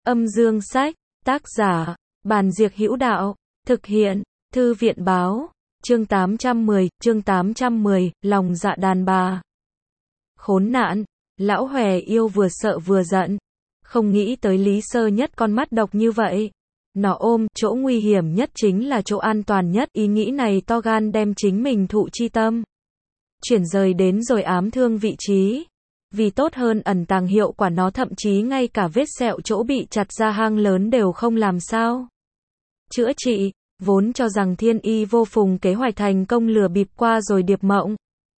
Âm dương sách, tác giả, Bàn Diệc Hữu Đạo, thực hiện, Thư viện báo, chương 810, lòng dạ đàn bà. Khốn nạn, lão hòe yêu vừa sợ vừa giận, không nghĩ tới Lý Sơ Nhất con mắt độc như vậy. Nó ôm, chỗ nguy hiểm nhất chính là chỗ an toàn nhất, ý nghĩ này to gan đem chính mình thụ chi tâm chuyển rời đến rồi ám thương vị trí. Vì tốt hơn ẩn tàng hiệu quả nó thậm chí ngay cả vết sẹo chỗ bị chặt ra hang lớn đều không làm sao chữa trị, vốn cho rằng thiên y vô phùng kế hoạch thành công lừa bịp qua rồi Điệp Mộng.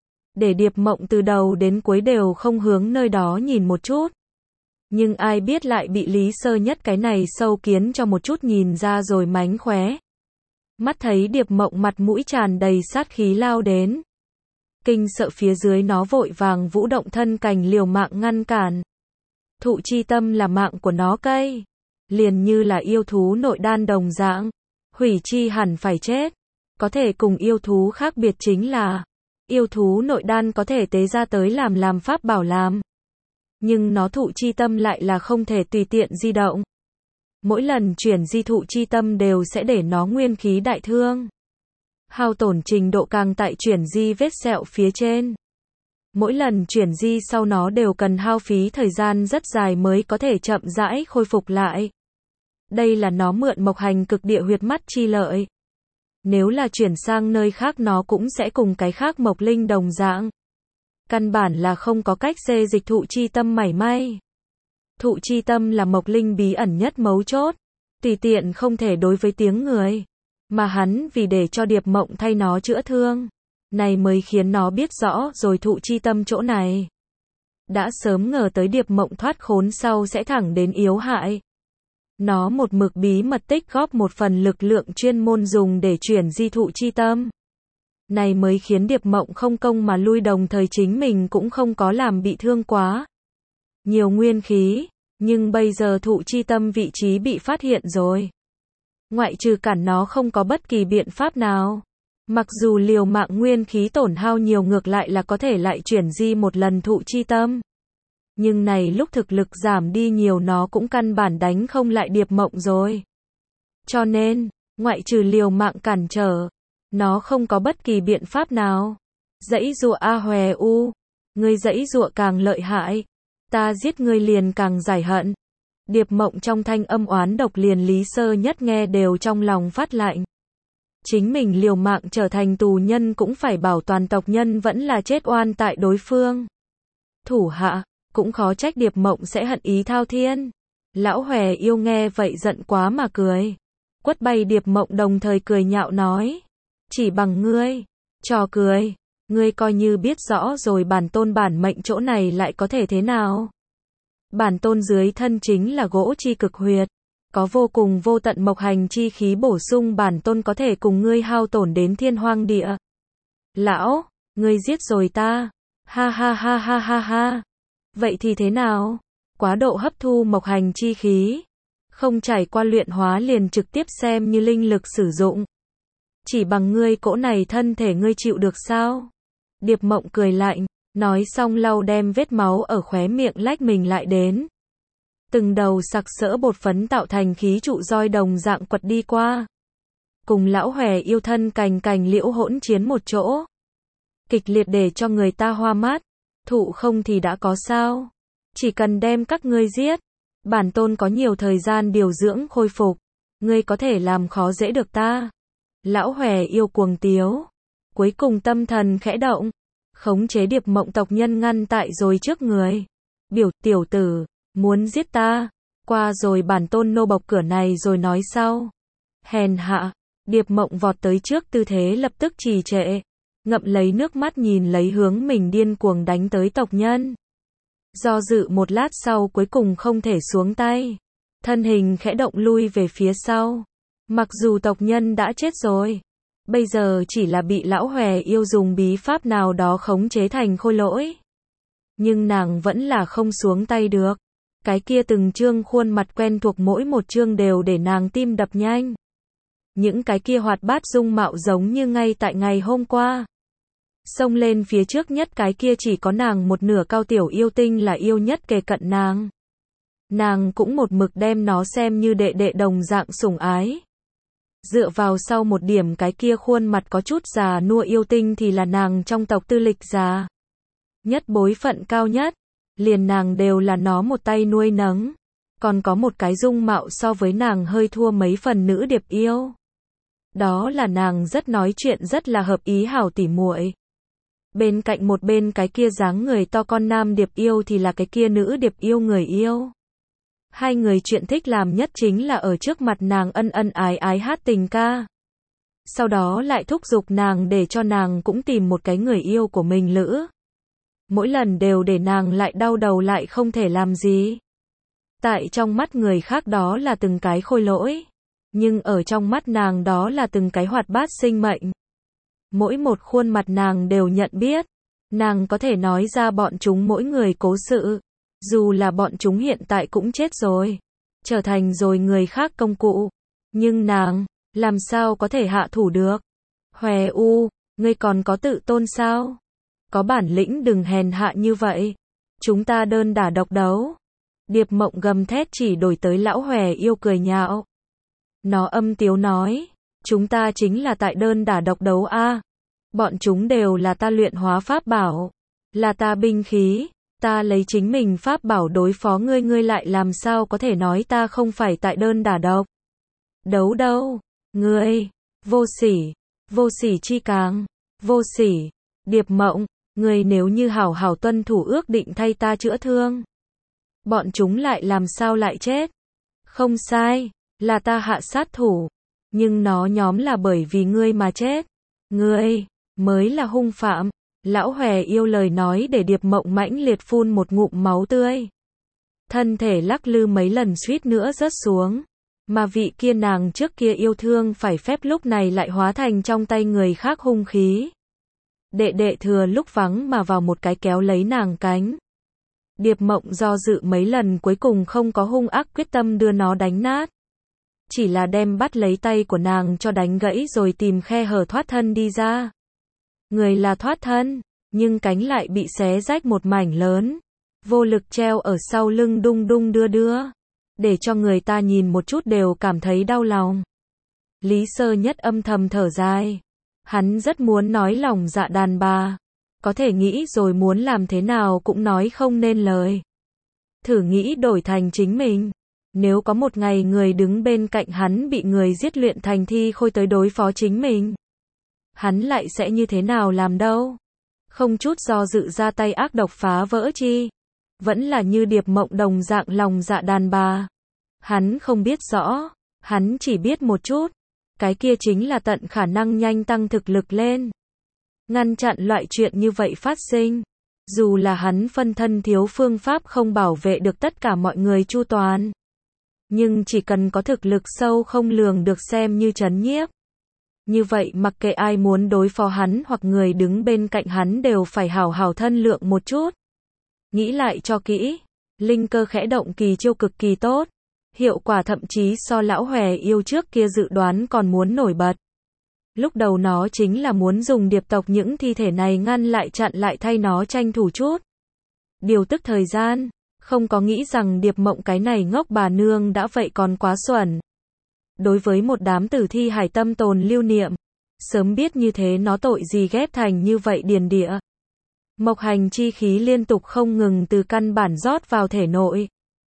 Để Điệp Mộng từ đầu đến cuối đều không hướng nơi đó nhìn một chút. Nhưng ai biết lại bị Lý Sơ Nhất cái này sâu kiến cho một chút nhìn ra rồi mánh khóe. Mắt thấy Điệp Mộng mặt mũi tràn đầy sát khí lao đến. Kinh sợ phía dưới nó vội vàng vũ động thân cành liều mạng ngăn cản. Thụ chi tâm là mạng của nó cây. Liền như là yêu thú nội đan đồng dạng. Hủy chi hẳn phải chết. Có thể cùng yêu thú khác biệt chính là yêu thú nội đan có thể tế ra tới làm pháp bảo làm. Nhưng nó thụ chi tâm lại là không thể tùy tiện di động. Mỗi lần chuyển di thụ chi tâm đều sẽ để nó nguyên khí đại thương. Hao tổn trình độ càng tại chuyển di vết sẹo phía trên. Mỗi lần chuyển di sau nó đều cần hao phí thời gian rất dài mới có thể chậm rãi khôi phục lại. Đây là nó mượn mộc hành cực địa huyệt mắt chi lợi. Nếu là chuyển sang nơi khác nó cũng sẽ cùng cái khác mộc linh đồng dạng. Căn bản là không có cách xê dịch thụ chi tâm mảy may. Thụ chi tâm là mộc linh bí ẩn nhất mấu chốt. Tùy tiện không thể đối với tiếng người. Mà hắn vì để cho Điệp Mộng thay nó chữa thương. Này mới khiến nó biết rõ rồi thụ chi tâm chỗ này. Đã sớm ngờ tới Điệp Mộng thoát khốn sau sẽ thẳng đến yếu hại. Nó một mực bí mật tích góp một phần lực lượng chuyên môn dùng để chuyển di thụ chi tâm. Này mới khiến Điệp Mộng không công mà lui, đồng thời chính mình cũng không có làm bị thương quá nhiều nguyên khí. Nhưng bây giờ thụ chi tâm vị trí bị phát hiện rồi. Ngoại trừ cản nó không có bất kỳ biện pháp nào. Mặc dù liều mạng nguyên khí tổn hao nhiều ngược lại là có thể lại chuyển di một lần thụ chi tâm. Nhưng này lúc thực lực giảm đi nhiều nó cũng căn bản đánh không lại Điệp Mộng rồi. Cho nên, ngoại trừ liều mạng cản trở, nó không có bất kỳ biện pháp nào. Dãy dụa a hòe u, ngươi dãy dụa càng lợi hại, ta giết ngươi liền càng giải hận. Điệp Mộng trong thanh âm oán độc liền Lý Sơ Nhất nghe đều trong lòng phát lạnh. Chính mình liều mạng trở thành tù nhân cũng phải bảo toàn tộc nhân vẫn là chết oan tại đối phương. Thủ hạ, cũng khó trách Điệp Mộng sẽ hận ý thao thiên. Lão hòe yêu nghe vậy giận quá mà cười. Quất bay Điệp Mộng đồng thời cười nhạo nói. Chỉ bằng ngươi, trò cười, ngươi coi như biết rõ rồi bản tôn bản mệnh chỗ này lại có thể thế nào. Bản tôn dưới thân chính là gỗ chi cực huyệt, có vô cùng vô tận mộc hành chi khí bổ sung, bản tôn có thể cùng ngươi hao tổn đến thiên hoang địa. Lão, ngươi giết rồi ta. Ha ha ha ha ha ha. Vậy thì thế nào? Quá độ hấp thu mộc hành chi khí, không trải qua luyện hóa liền trực tiếp xem như linh lực sử dụng. Chỉ bằng ngươi cỗ này thân thể ngươi chịu được sao? Điệp Mộng cười lạnh, nói xong lau đem vết máu ở khóe miệng lách mình lại đến. Từng đầu sặc sỡ bột phấn tạo thành khí trụ roi đồng dạng quật đi qua. Cùng lão hòe yêu thân cành liễu hỗn chiến một chỗ. Kịch liệt để cho người ta hoa mắt. Thụ không thì đã có sao? Chỉ cần đem các ngươi giết. Bản tôn có nhiều thời gian điều dưỡng khôi phục. Ngươi có thể làm khó dễ được ta. Lão hòe yêu cuồng tiếu. Cuối cùng tâm thần khẽ động. Khống chế Điệp Mộng tộc nhân ngăn tại rồi trước người. Tiểu tử, muốn giết ta. Qua rồi bản tôn nô bộc cửa này rồi nói sau. Hèn hạ. Điệp Mộng vọt tới trước, tư thế lập tức trì trệ. Ngậm lấy nước mắt nhìn lấy hướng mình điên cuồng đánh tới tộc nhân. Do dự một lát sau cuối cùng không thể xuống tay. Thân hình khẽ động lui về phía sau. Mặc dù tộc nhân đã chết rồi. Bây giờ chỉ là bị lão hòe yêu dùng bí pháp nào đó khống chế thành khôi lỗi. Nhưng nàng vẫn là không xuống tay được. Cái kia từng trương khuôn mặt quen thuộc mỗi một trương đều để nàng tim đập nhanh. Những cái kia hoạt bát dung mạo giống như ngay tại ngày hôm qua. Xông lên phía trước nhất cái kia chỉ có nàng một nửa cao tiểu yêu tinh là yêu nhất kề cận nàng. Nàng cũng một mực đem nó xem như đệ đệ đồng dạng sủng ái. Dựa vào sau một điểm cái kia khuôn mặt có chút già nua yêu tinh thì là nàng trong tộc tư lịch già nhất, bối phận cao nhất, liền nàng đều là nó một tay nuôi nấng. Còn có một cái dung mạo so với nàng hơi thua mấy phần nữ điệp yêu. Đó là nàng rất nói chuyện rất là hợp ý hảo tỉ muội. Bên cạnh một bên cái kia dáng người to con nam điệp yêu thì là cái kia nữ điệp yêu người yêu. Hai người chuyện thích làm nhất chính là ở trước mặt nàng ân ân ái ái hát tình ca. Sau đó lại thúc giục nàng để cho nàng cũng tìm một cái người yêu của mình lữ. Mỗi lần đều để nàng lại đau đầu lại không thể làm gì. Tại trong mắt người khác đó là từng cái khôi lỗi. Nhưng ở trong mắt nàng đó là từng cái hoạt bát sinh mệnh. Mỗi một khuôn mặt nàng đều nhận biết. Nàng có thể nói ra bọn chúng mỗi người cố sự. Dù là bọn chúng hiện tại cũng chết rồi. Trở thành rồi người khác công cụ. Nhưng nàng, làm sao có thể hạ thủ được? Hòe u, ngươi còn có tự tôn sao? Có bản lĩnh đừng hèn hạ như vậy. Chúng ta đơn đả độc đấu. Điệp Mộng gầm thét chỉ đổi tới lão hòe yêu cười nhạo. Nó âm tiếu nói, chúng ta chính là tại đơn đả độc đấu a. Bọn chúng đều là ta luyện hóa pháp bảo, là ta binh khí, ta lấy chính mình pháp bảo đối phó ngươi, ngươi lại làm sao có thể nói ta không phải tại đơn đả độc đấu đâu? Ngươi, vô sỉ chi càng, vô sỉ. Điệp Mộng, ngươi nếu như hảo hảo tuân thủ ước định thay ta chữa thương, bọn chúng lại làm sao lại chết? Không sai, là ta hạ sát thủ, nhưng nó nhóm là bởi vì ngươi mà chết. Ngươi mới là hung phạm. Lão hòe yêu lời nói để Điệp Mộng mãnh liệt phun một ngụm máu tươi. Thân thể lắc lư mấy lần suýt nữa rớt xuống. Mà vị kia nàng trước kia yêu thương phải phép lúc này lại hóa thành trong tay người khác hung khí. Đệ đệ thừa lúc vắng mà vào một cái kéo lấy nàng cánh. Điệp Mộng do dự mấy lần cuối cùng không có hung ác quyết tâm đưa nó đánh nát. Chỉ là đem bắt lấy tay của nàng cho đánh gãy rồi tìm khe hở thoát thân đi ra. Người là thoát thân, nhưng cánh lại bị xé rách một mảnh lớn. Vô lực treo ở sau lưng đung đung đưa đưa. Để cho người ta nhìn một chút đều cảm thấy đau lòng. Lý Sơ Nhất âm thầm thở dài. Hắn rất muốn nói lòng dạ đàn bà. Có thể nghĩ rồi muốn làm thế nào cũng nói không nên lời. Thử nghĩ đổi thành chính mình. Nếu có một ngày người đứng bên cạnh hắn bị người giết luyện thành thi khôi tới đối phó chính mình, hắn lại sẽ như thế nào làm đâu? Không chút do dự ra tay ác độc phá vỡ chi? Vẫn là như Điệp Mộng đồng dạng lòng dạ đàn bà. Hắn không biết rõ, hắn chỉ biết một chút. Cái kia chính là tận khả năng nhanh tăng thực lực lên. Ngăn chặn loại chuyện như vậy phát sinh. Dù là hắn phân thân thiếu phương pháp không bảo vệ được tất cả mọi người chu toàn. Nhưng chỉ cần có thực lực sâu không lường được xem như trấn nhiếp. Như vậy mặc kệ ai muốn đối phó hắn hoặc người đứng bên cạnh hắn đều phải hảo hảo thân lượng một chút. Nghĩ lại cho kỹ. Linh cơ khẽ động kỳ chiêu cực kỳ tốt. Hiệu quả thậm chí so lão hòe yêu trước kia dự đoán còn muốn nổi bật. Lúc đầu nó chính là muốn dùng điệp tộc những thi thể này ngăn lại chặn lại thay nó tranh thủ chút. Điều tức thời gian. Không có nghĩ rằng Điệp Mộng cái này ngốc bà nương đã vậy còn quá xuẩn. Đối với một đám tử thi hải tâm tồn lưu niệm. Sớm biết như thế nó tội gì ghép thành như vậy điền địa. Mộc hành chi khí liên tục không ngừng từ căn bản rót vào thể nội.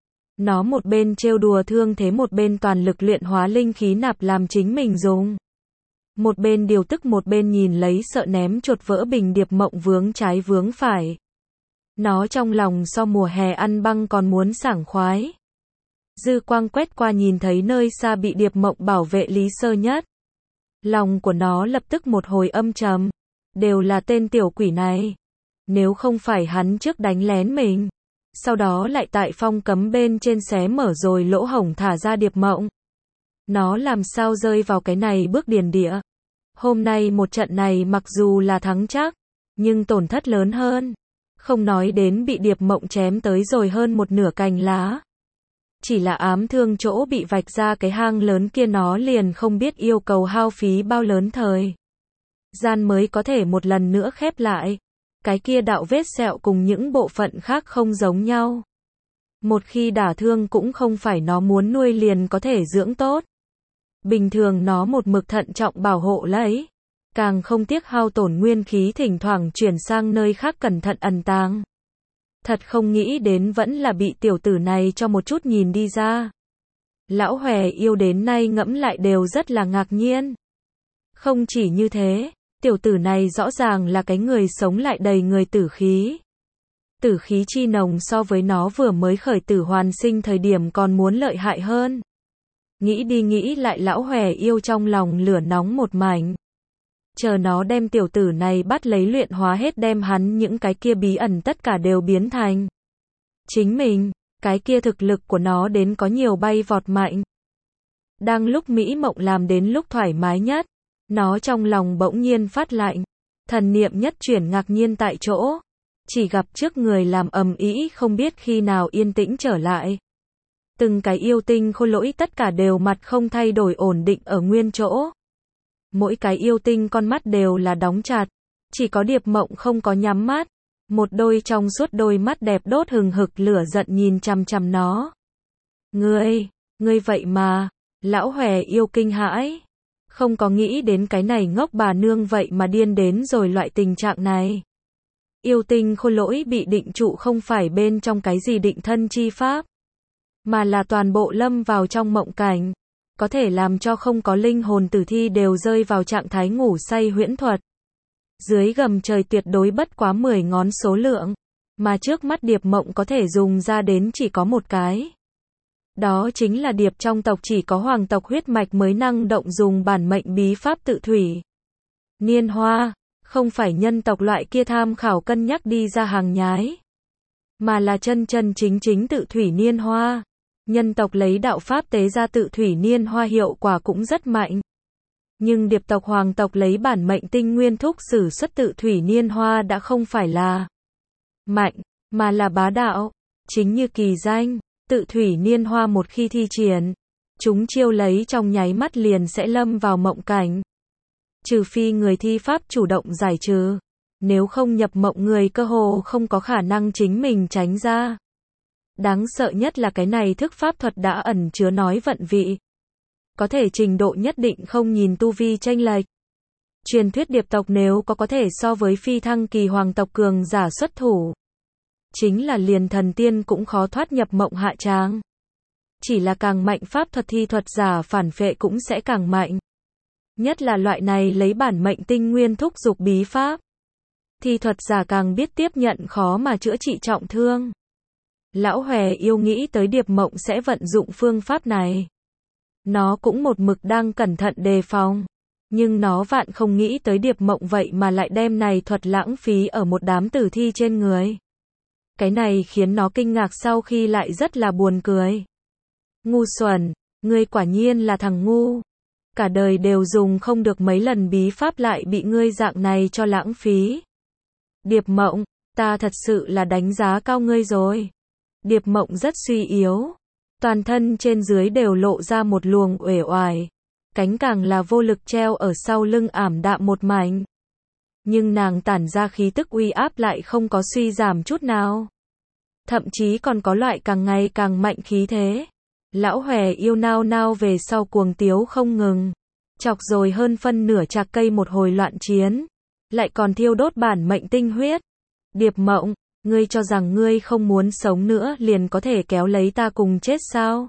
Nó một bên trêu đùa thương thế một bên toàn lực luyện hóa linh khí nạp làm chính mình dùng. Một bên điều tức một bên nhìn lấy sợ ném chuột vỡ bình Điệp Mộng vướng trái vướng phải. Nó trong lòng so mùa hè ăn băng còn muốn sảng khoái. Dư quang quét qua nhìn thấy nơi xa bị Điệp Mộng bảo vệ Lý Sơ Nhất. Lòng của nó lập tức một hồi âm trầm. Đều là tên tiểu quỷ này. Nếu không phải hắn trước đánh lén mình. Sau đó lại tại phong cấm bên trên xé mở rồi lỗ hổng thả ra Điệp Mộng. Nó làm sao rơi vào cái này bước điền địa. Hôm nay một trận này mặc dù là thắng chắc. Nhưng tổn thất lớn hơn. Không nói đến bị Điệp Mộng chém tới rồi hơn một nửa cành lá. Chỉ là ám thương chỗ bị vạch ra cái hang lớn kia nó liền không biết yêu cầu hao phí bao lớn thời gian mới có thể một lần nữa khép lại. Cái kia đạo vết sẹo cùng những bộ phận khác không giống nhau. Một khi đả thương cũng không phải nó muốn nuôi liền có thể dưỡng tốt. Bình thường nó một mực thận trọng bảo hộ lấy. Càng không tiếc hao tổn nguyên khí thỉnh thoảng chuyển sang nơi khác cẩn thận ẩn tàng. Thật không nghĩ đến vẫn là bị tiểu tử này cho một chút nhìn đi ra. Lão Hòe Yêu đến nay ngẫm lại đều rất là ngạc nhiên. Không chỉ như thế, tiểu tử này rõ ràng là cái người sống lại đầy người tử khí. Tử khí chi nồng so với nó vừa mới khởi tử hoàn sinh thời điểm còn muốn lợi hại hơn. Nghĩ đi nghĩ lại lão Hòe Yêu trong lòng lửa nóng một mảnh. Chờ nó đem tiểu tử này bắt lấy luyện hóa hết đem hắn những cái kia bí ẩn tất cả đều biến thành chính mình, cái kia thực lực của nó đến có nhiều bay vọt mạnh. Đang lúc mỹ mộng làm đến lúc thoải mái nhất, nó trong lòng bỗng nhiên phát lạnh, thần niệm nhất chuyển ngạc nhiên tại chỗ, chỉ gặp trước người làm ầm ĩ không biết khi nào yên tĩnh trở lại. Từng cái yêu tinh khôi lỗi tất cả đều mặt không thay đổi ổn định ở nguyên chỗ. Mỗi cái yêu tinh con mắt đều là đóng chặt, chỉ có Điệp Mộng không có nhắm mắt, một đôi trong suốt đôi mắt đẹp đốt hừng hực lửa giận nhìn chằm chằm nó. Ngươi vậy mà, lão Hòe Yêu kinh hãi, không có nghĩ đến cái này ngốc bà nương vậy mà điên đến rồi loại tình trạng này. Yêu tinh khôi lỗi bị định trụ không phải bên trong cái gì định thân chi pháp, mà là toàn bộ lâm vào trong mộng cảnh. Có thể làm cho không có linh hồn tử thi đều rơi vào trạng thái ngủ say huyễn thuật. Dưới gầm trời tuyệt đối bất quá 10 ngón số lượng, mà trước mắt Điệp Mộng có thể dùng ra đến chỉ có một cái. Đó chính là điệp trong tộc chỉ có hoàng tộc huyết mạch mới năng động dùng bản mệnh bí pháp tự thủy. Niên hoa, không phải nhân tộc loại kia tham khảo cân nhắc đi ra hàng nhái, mà là chân chân chính chính tự thủy niên hoa. Nhân tộc lấy đạo pháp tế ra tự thủy niên hoa hiệu quả cũng rất mạnh. Nhưng điệp tộc hoàng tộc lấy bản mệnh tinh nguyên thúc sử xuất tự thủy niên hoa đã không phải là mạnh, mà là bá đạo. Chính như kỳ danh, tự thủy niên hoa một khi thi triển, chúng chiêu lấy trong nháy mắt liền sẽ lâm vào mộng cảnh. Trừ phi người thi pháp chủ động giải trừ, nếu không nhập mộng người cơ hồ không có khả năng chính mình tránh ra. Đáng sợ nhất là cái này thức pháp thuật đã ẩn chứa nói vận vị. Có thể trình độ nhất định không nhìn tu vi chênh lệch. Truyền thuyết điệp tộc nếu có thể so với phi thăng kỳ hoàng tộc cường giả xuất thủ, chính là liền thần tiên cũng khó thoát nhập mộng hạ tràng. Chỉ là càng mạnh pháp thuật thi thuật giả phản phệ cũng sẽ càng mạnh. Nhất là loại này lấy bản mệnh tinh nguyên thúc dục bí pháp. Thi thuật giả càng biết tiếp nhận khó mà chữa trị trọng thương. Lão Hòe Yêu nghĩ tới Điệp Mộng sẽ vận dụng phương pháp này. Nó cũng một mực đang cẩn thận đề phòng. Nhưng nó vạn không nghĩ tới Điệp Mộng vậy mà lại đem này thuật lãng phí ở một đám tử thi trên người. Cái này khiến nó kinh ngạc sau khi lại rất là buồn cười. Ngu xuẩn, ngươi quả nhiên là thằng ngu. Cả đời đều dùng không được mấy lần bí pháp lại bị ngươi dạng này cho lãng phí. Điệp Mộng, ta thật sự là đánh giá cao ngươi rồi. Điệp Mộng rất suy yếu, toàn thân trên dưới đều lộ ra một luồng uể oải, cánh càng là vô lực treo ở sau lưng ảm đạm một mảnh. Nhưng nàng tản ra khí tức uy áp lại không có suy giảm chút nào. Thậm chí còn có loại càng ngày càng mạnh khí thế. Lão Hòe Yêu nao nao về sau cuồng tiếu không ngừng, chọc rồi hơn phân nửa trạc cây một hồi loạn chiến, lại còn thiêu đốt bản mệnh tinh huyết. Điệp Mộng, ngươi cho rằng ngươi không muốn sống nữa liền có thể kéo lấy ta cùng chết sao?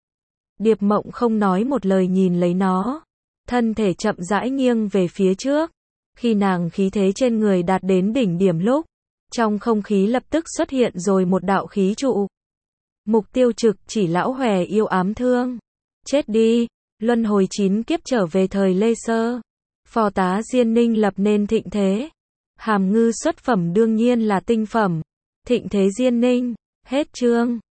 Điệp Mộng không nói một lời nhìn lấy nó, thân thể chậm rãi nghiêng về phía trước. Khi nàng khí thế trên người đạt đến đỉnh điểm lúc, trong không khí lập tức xuất hiện rồi một đạo khí trụ. Mục tiêu trực chỉ lão Hòe Yêu ám thương. Chết đi, luân hồi 9 kiếp trở về thời Lê Sơ. Phò tá Diên Ninh lập nên thịnh thế. Hàm ngư xuất phẩm đương nhiên là tinh phẩm. Thịnh thế Diên Ninh. Hết chương.